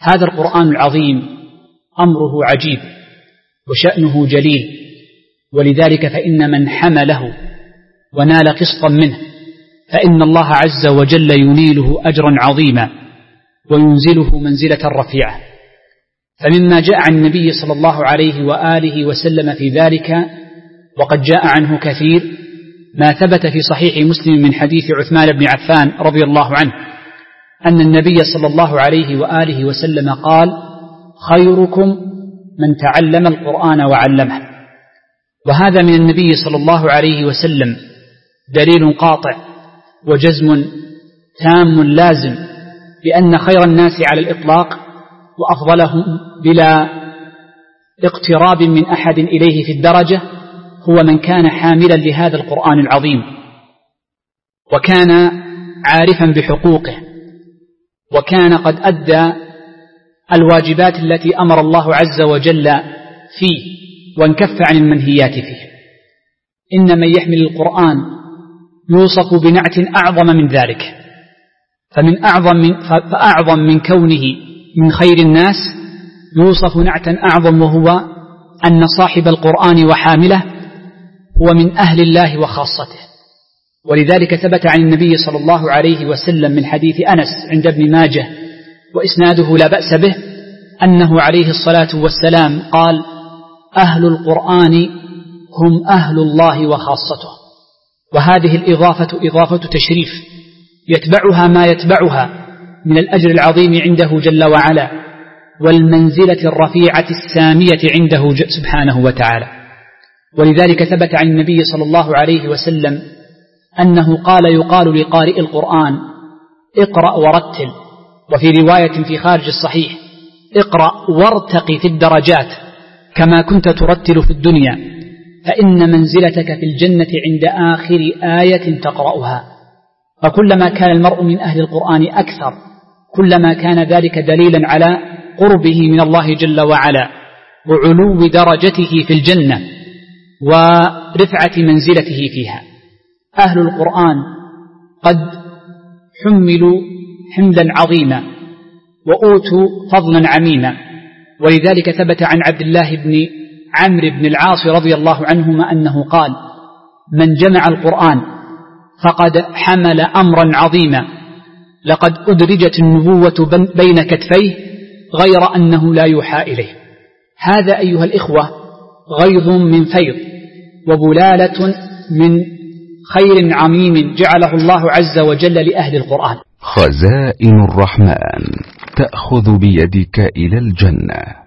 هذا القرآن العظيم أمره عجيب وشأنه جليل، ولذلك فإن من حمله ونال قسطا منه فإن الله عز وجل ينيله أجرا عظيما وينزله منزلة رفيعة. فمما جاء عن النبي صلى الله عليه وآله وسلم في ذلك، وقد جاء عنه كثير، ما ثبت في صحيح مسلم من حديث عثمان بن عفان رضي الله عنه أن النبي صلى الله عليه وآله وسلم قال: خيركم من تعلم القرآن وعلمه. وهذا من النبي صلى الله عليه وسلم دليل قاطع وجزم تام لازم بأن خير الناس على الإطلاق وأفضلهم بلا اقتراب من أحد إليه في الدرجة هو من كان حاملا لهذا القرآن العظيم وكان عارفا بحقوقه وكان قد أدى الواجبات التي أمر الله عز وجل فيه وانكف عن المنهيات فيه. إن من يحمل القرآن يوصف بنعت أعظم من ذلك، فأعظم من كونه من خير الناس يوصف نعتا أعظم، وهو أن صاحب القرآن وحامله هو من أهل الله وخاصته. ولذلك ثبت عن النبي صلى الله عليه وسلم من حديث أنس عند ابن ماجه وإسناده لا بأس به أنه عليه الصلاة والسلام قال: أهل القرآن هم أهل الله وخاصته. وهذه الإضافة إضافة تشريف يتبعها ما يتبعها من الأجر العظيم عنده جل وعلا والمنزلة الرفيعة السامية عنده سبحانه وتعالى. ولذلك ثبت عن النبي صلى الله عليه وسلم أنه قال: يقال لقارئ القرآن: اقرأ ورتل. وفي رواية في خارج الصحيح: اقرأ وارتقي في الدرجات كما كنت ترتل في الدنيا، فإن منزلتك في الجنة عند آخر آية تقرأها. فكلما كان المرء من أهل القرآن أكثر كلما كان ذلك دليلا على قربه من الله جل وعلا وعلو درجته في الجنة ورفعة منزلته فيها. أهل القرآن قد حملوا حملا عظيما وأوتوا فضلا عميما. ولذلك ثبت عن عبد الله بن عمرو بن العاص رضي الله عنهما أنه قال: من جمع القرآن فقد حمل أمرا عظيما، لقد أدرجت النبوة بين كتفيه غير أنه لا يوحى إليه. هذا أيها الإخوة غيظ من فيض وبلالة من خير عميم جعله الله عز وجل لأهل القرآن. خزائن الرحمن تأخذ بيدك إلى الجنة.